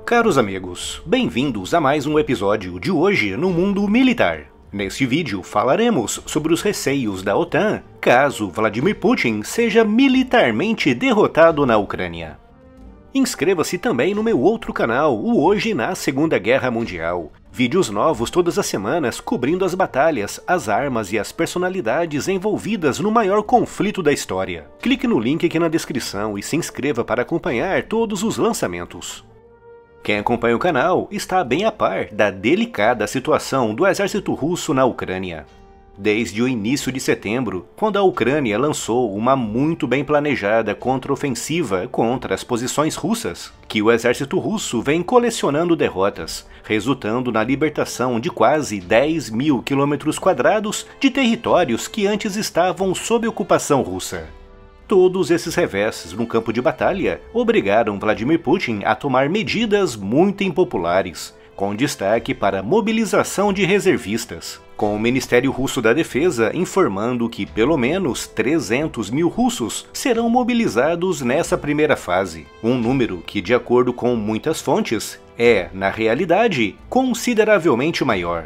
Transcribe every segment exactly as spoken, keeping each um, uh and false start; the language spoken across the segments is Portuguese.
Caros amigos, bem-vindos a mais um episódio de Hoje no Mundo Militar. Neste vídeo falaremos sobre os receios da OTAN caso Vladimir Putin seja militarmente derrotado na Ucrânia. Inscreva-se também no meu outro canal, o Hoje na Segunda Guerra Mundial. Vídeos novos todas as semanas cobrindo as batalhas, as armas e as personalidades envolvidas no maior conflito da história. Clique no link aqui na descrição e se inscreva para acompanhar todos os lançamentos. Quem acompanha o canal está bem a par da delicada situação do exército russo na Ucrânia. Desde o início de setembro, quando a Ucrânia lançou uma muito bem planejada contraofensiva contra as posições russas, que o exército russo vem colecionando derrotas, resultando na libertação de quase dez mil quilômetros quadrados de territórios que antes estavam sob ocupação russa. Todos esses reveses no campo de batalha obrigaram Vladimir Putin a tomar medidas muito impopulares, com destaque para a mobilização de reservistas, com o Ministério Russo da Defesa informando que pelo menos trezentos mil russos serão mobilizados nessa primeira fase, um número que, de acordo com muitas fontes, é, na realidade, consideravelmente maior.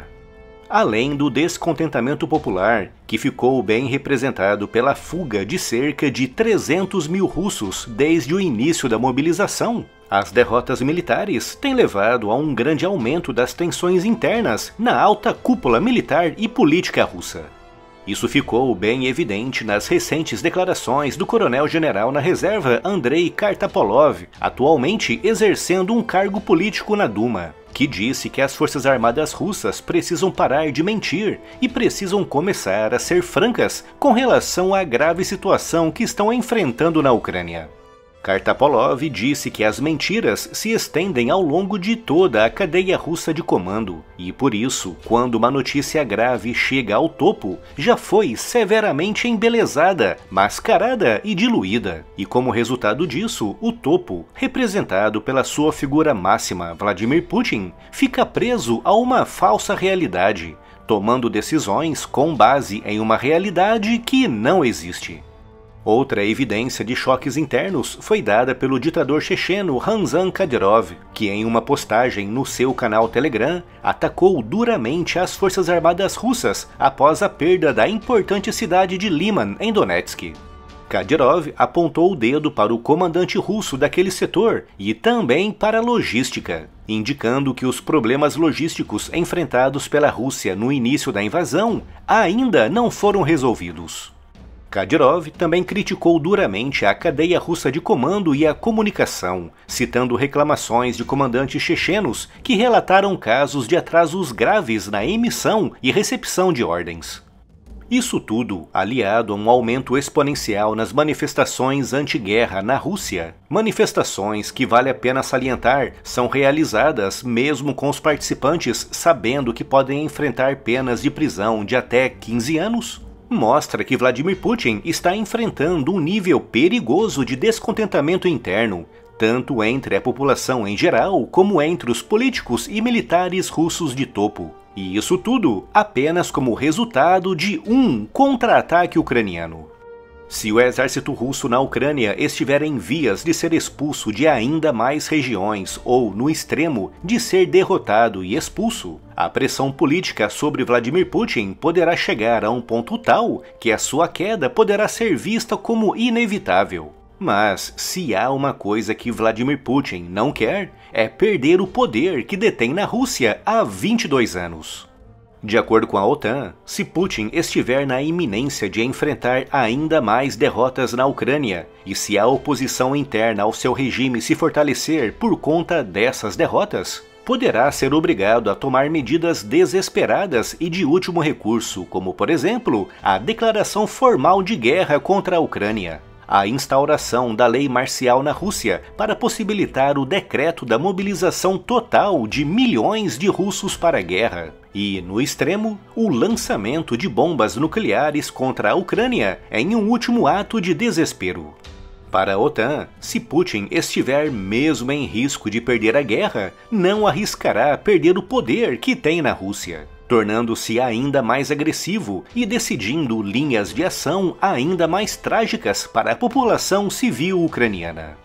Além do descontentamento popular, que ficou bem representado pela fuga de cerca de trezentos mil russos desde o início da mobilização, as derrotas militares têm levado a um grande aumento das tensões internas na alta cúpula militar e política russa. Isso ficou bem evidente nas recentes declarações do coronel-general na reserva Andrei Kartapolov, atualmente exercendo um cargo político na Duma, que disse que as forças armadas russas precisam parar de mentir e precisam começar a ser francas com relação à grave situação que estão enfrentando na Ucrânia. Kartapolov disse que as mentiras se estendem ao longo de toda a cadeia russa de comando, e por isso, quando uma notícia grave chega ao topo, já foi severamente embelezada, mascarada e diluída. E como resultado disso, o topo, representado pela sua figura máxima, Vladimir Putin, fica preso a uma falsa realidade, tomando decisões com base em uma realidade que não existe. Outra evidência de choques internos foi dada pelo ditador checheno Ramzan Kadyrov, que em uma postagem no seu canal Telegram atacou duramente as forças armadas russas após a perda da importante cidade de Liman, em Donetsk. Kadyrov apontou o dedo para o comandante russo daquele setor e também para a logística, indicando que os problemas logísticos enfrentados pela Rússia no início da invasão ainda não foram resolvidos. Kadyrov também criticou duramente a cadeia russa de comando e a comunicação, citando reclamações de comandantes chechenos que relataram casos de atrasos graves na emissão e recepção de ordens. Isso tudo, aliado a um aumento exponencial nas manifestações anti-guerra na Rússia, manifestações que vale a pena salientar são realizadas mesmo com os participantes sabendo que podem enfrentar penas de prisão de até quinze anos, mostra que Vladimir Putin está enfrentando um nível perigoso de descontentamento interno, tanto entre a população em geral como entre os políticos e militares russos de topo. E isso tudo apenas como resultado de um contra-ataque ucraniano. Se o exército russo na Ucrânia estiver em vias de ser expulso de ainda mais regiões ou, no extremo, de ser derrotado e expulso, a pressão política sobre Vladimir Putin poderá chegar a um ponto tal que a sua queda poderá ser vista como inevitável. Mas, se há uma coisa que Vladimir Putin não quer, é perder o poder que detém na Rússia há vinte e dois anos. De acordo com a OTAN, se Putin estiver na iminência de enfrentar ainda mais derrotas na Ucrânia, e se a oposição interna ao seu regime se fortalecer por conta dessas derrotas, poderá ser obrigado a tomar medidas desesperadas e de último recurso, como por exemplo, a declaração formal de guerra contra a Ucrânia, a instauração da lei marcial na Rússia para possibilitar o decreto da mobilização total de milhões de russos para a guerra, e, no extremo, o lançamento de bombas nucleares contra a Ucrânia em um último ato de desespero. Para a OTAN, se Putin estiver mesmo em risco de perder a guerra, não arriscará perder o poder que tem na Rússia, tornando-se ainda mais agressivo e decidindo linhas de ação ainda mais trágicas para a população civil ucraniana.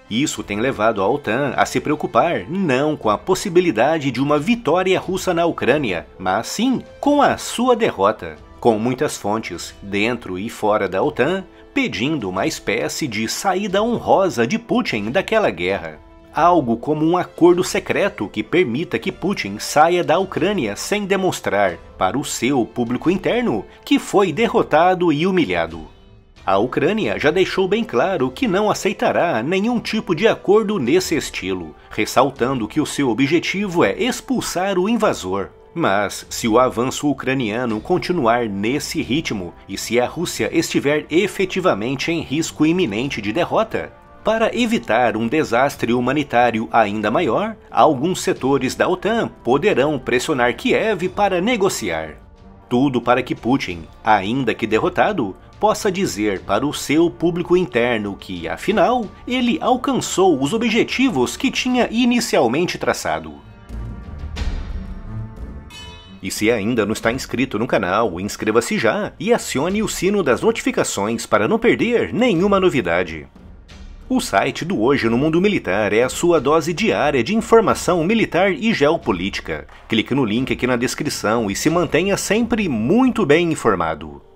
Isso tem levado a OTAN a se preocupar não com a possibilidade de uma vitória russa na Ucrânia, mas sim com a sua derrota, com muitas fontes, dentro e fora da OTAN, pedindo uma espécie de saída honrosa de Putin daquela guerra. Algo como um acordo secreto que permita que Putin saia da Ucrânia sem demonstrar, para o seu público interno, que foi derrotado e humilhado. A Ucrânia já deixou bem claro que não aceitará nenhum tipo de acordo nesse estilo, ressaltando que o seu objetivo é expulsar o invasor. Mas, se o avanço ucraniano continuar nesse ritmo e se a Rússia estiver efetivamente em risco iminente de derrota, para evitar um desastre humanitário ainda maior, alguns setores da OTAN poderão pressionar Kiev para negociar. Tudo para que Putin, ainda que derrotado, possa dizer para o seu público interno que, afinal, ele alcançou os objetivos que tinha inicialmente traçado. E se ainda não está inscrito no canal, inscreva-se já e acione o sino das notificações para não perder nenhuma novidade. O site do Hoje no Mundo Militar é a sua dose diária de informação militar e geopolítica. Clique no link aqui na descrição e se mantenha sempre muito bem informado.